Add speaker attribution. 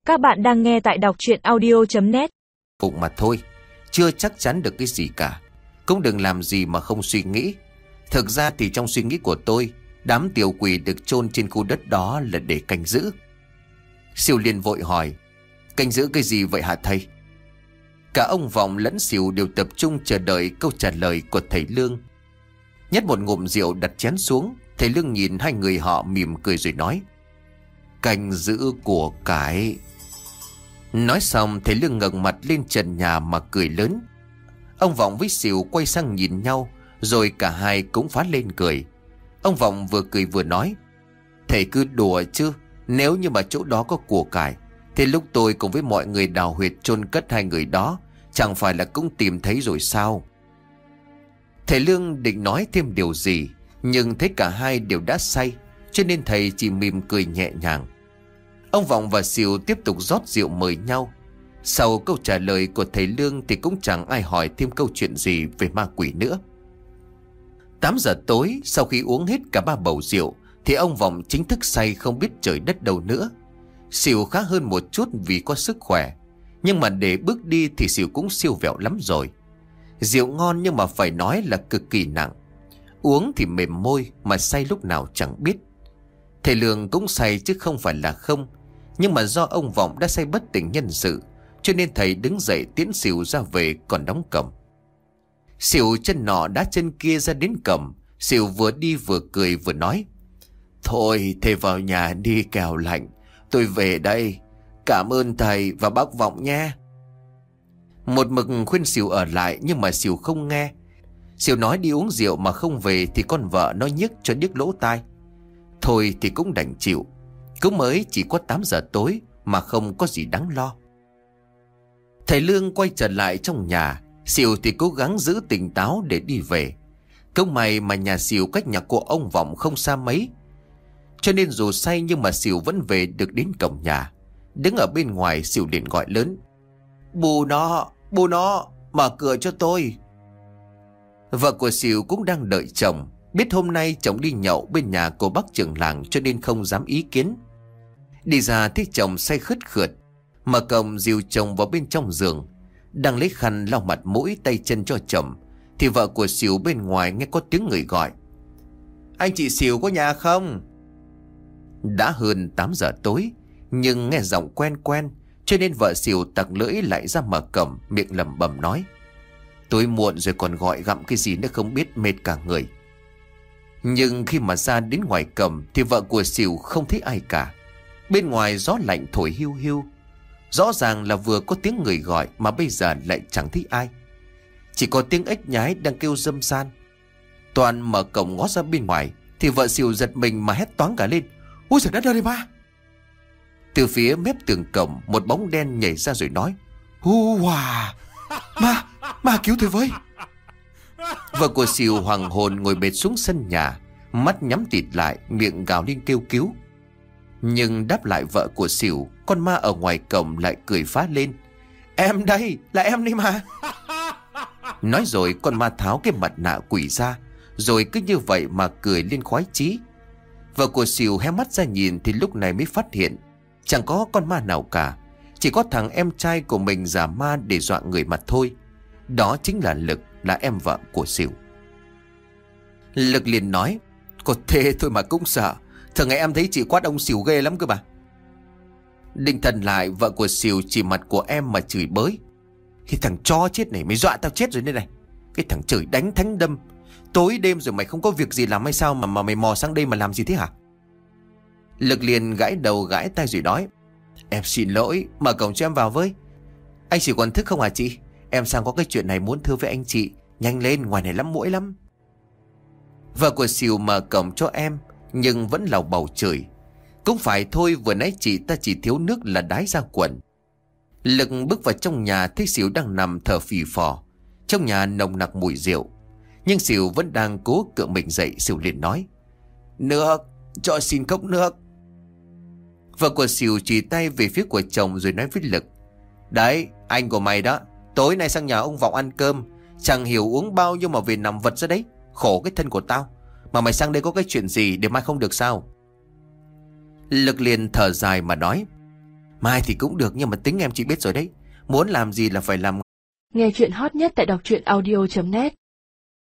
Speaker 1: Các bạn đang nghe tại đọc truyện audio.net.
Speaker 2: Bụng mà thôi, chưa chắc chắn được cái gì cả. Cũng đừng làm gì mà không suy nghĩ. Thực ra thì trong suy nghĩ của tôi, đám tiểu quỷ được chôn trên khu đất đó là để canh giữ. Sỉu liền vội hỏi, canh giữ cái gì vậy hả thầy? Cả ông Vọng lẫn Sỉu đều tập trung chờ đợi câu trả lời của thầy Lương. Nhét một ngụm rượu đặt chén xuống, thầy Lương nhìn hai người họ mỉm cười rồi nói, canh giữ của cải. Nói xong thầy Lương ngẩng mặt lên trần nhà mà cười lớn. Ông Vọng với Sỉu quay sang nhìn nhau, rồi cả hai cũng phá lên cười. Ông Vọng vừa cười vừa nói, thầy cứ đùa chứ, nếu như mà chỗ đó có của cải thì lúc tôi cùng với mọi người đào huyệt chôn cất hai người đó, chẳng phải là cũng tìm thấy rồi sao? Thầy Lương định nói thêm điều gì, nhưng thấy cả hai đều đã say, cho nên thầy chỉ mỉm cười nhẹ nhàng. Ông Vọng và Sỉu tiếp tục rót rượu mời nhau. Sau câu trả lời của thầy Lương thì cũng chẳng ai hỏi thêm câu chuyện gì về ma quỷ nữa. 8 giờ tối, sau khi uống hết cả 3 bầu rượu thì ông Vọng chính thức say không biết trời đất đâu nữa. Sỉu khá hơn một chút vì có sức khỏe, nhưng mà để bước đi thì Sỉu cũng siêu vẹo lắm rồi. Rượu ngon nhưng mà phải nói là cực kỳ nặng. Uống thì mềm môi mà say lúc nào chẳng biết. Thầy Lương cũng say chứ không phải là không, nhưng mà do ông Vọng đã say bất tỉnh nhân sự, cho nên thầy đứng dậy tiễn Sỉu ra về còn đóng cổng. Sỉu chân nọ đá chân kia ra đến cổng. Sỉu vừa đi vừa cười vừa nói, thôi thầy vào nhà đi kẻo lạnh, tôi về đây. Cảm ơn thầy và bác Vọng nha. Một mực khuyên Sỉu ở lại nhưng mà Sỉu không nghe. Sỉu nói đi uống rượu mà không về thì con vợ nó nhức cho điếc lỗ tai. Thôi thì cũng đành chịu. Cũng mới chỉ có 8 giờ tối mà không có gì đáng lo. Thầy Lương quay trở lại trong nhà. Sỉu thì cố gắng giữ tỉnh táo để đi về. Cũng may mà nhà Sỉu cách nhà của ông Vọng không xa mấy, cho nên dù say nhưng mà Sỉu vẫn về được đến cổng nhà. Đứng ở bên ngoài, Sỉu liền gọi lớn, bù nó, mở cửa cho tôi. Vợ của Sỉu cũng đang đợi chồng. Biết hôm nay chồng đi nhậu bên nhà của bác trưởng làng cho nên không dám ý kiến. Đi ra thấy chồng say khướt khượt, mở cổng dìu chồng vào bên trong giường. Đang lấy khăn lau mặt mũi tay chân cho chồng thì vợ của Sỉu bên ngoài nghe có tiếng người gọi, anh chị Sỉu có nhà không? Đã hơn 8 giờ tối, nhưng nghe giọng quen quen, cho nên vợ Sỉu tặc lưỡi lại ra mở cổng, miệng lẩm bẩm nói, tối muộn rồi còn gọi gặm cái gì nữa không biết, mệt cả người. Nhưng khi mà ra đến ngoài cổng thì vợ của Sỉu không thấy ai cả. Bên ngoài gió lạnh thổi hiu hiu. Rõ ràng là vừa có tiếng người gọi mà bây giờ lại chẳng thấy ai. Chỉ có tiếng ếch nhái đang kêu râm ran. Toàn mở cổng ngó ra bên ngoài thì vợ Sỉu giật mình mà hét toáng cả lên, ôi trời đất ơi ba! Từ phía mép tường cổng một bóng đen nhảy ra rồi nói, hu hòa, ma cứu tôi với. Vợ của Sỉu hoàng hồn ngồi bệt xuống sân nhà, mắt nhắm tịt lại, miệng gào lên kêu cứu. Nhưng đáp lại vợ của Sỉu, con ma ở ngoài cổng lại cười phá lên, em đây, là em đây mà. Nói rồi con ma tháo cái mặt nạ quỷ ra, rồi cứ như vậy mà cười lên khoái chí. Vợ của Sỉu hé mắt ra nhìn thì lúc này mới phát hiện chẳng có con ma nào cả, chỉ có thằng em trai của mình giả ma để dọa người mà thôi. Đó chính là Lực, là em vợ của Sỉu. Lực liền nói, có thế thôi mà cũng sợ, thường ngày em thấy chị quát ông Sỉu ghê lắm cơ mà. Định thần lại, vợ của Sỉu chỉ mặt của em mà chửi bới, cái thằng chó chết này, mày dọa tao chết rồi đây này. Cái thằng trời đánh thánh đâm, tối đêm rồi mày không có việc gì làm hay sao mà mày mò sang đây mà làm gì thế hả? Lực liền gãi đầu gãi tay rồi nói, em xin lỗi, mở cổng cho em vào với. Anh Sỉu còn thức không hả chị? Em sang có cái chuyện này muốn thưa với anh chị, nhanh lên, ngoài này lắm muỗi lắm. Vợ của Sỉu mở cổng cho em, nhưng vẫn lầu bầu chửi, cũng phải thôi, vừa nãy chị ta chỉ thiếu nước là đái ra quần. Lực bước vào trong nhà thấy Sỉu đang nằm thở phì phò. Trong nhà nồng nặc mùi rượu, nhưng Sỉu vẫn đang cố cựa mình dậy. Sỉu liền nói, nước, cho xin cốc nước. Vợ của Sỉu chỉ tay về phía của chồng rồi nói với Lực, đấy, anh của mày đó, tối nay sang nhà ông Vọng ăn cơm, chẳng hiểu uống bao nhiêu mà về nằm vật ra đấy, khổ cái thân của tao. Mà mày sang đây có cái chuyện gì để mai không được sao? Lực liền thở dài mà nói, Mai thì cũng được, nhưng mà tính em chị biết rồi đấy. Muốn làm gì là phải làm.
Speaker 3: Nghe chuyện hot nhất tại đọc truyện audio.net.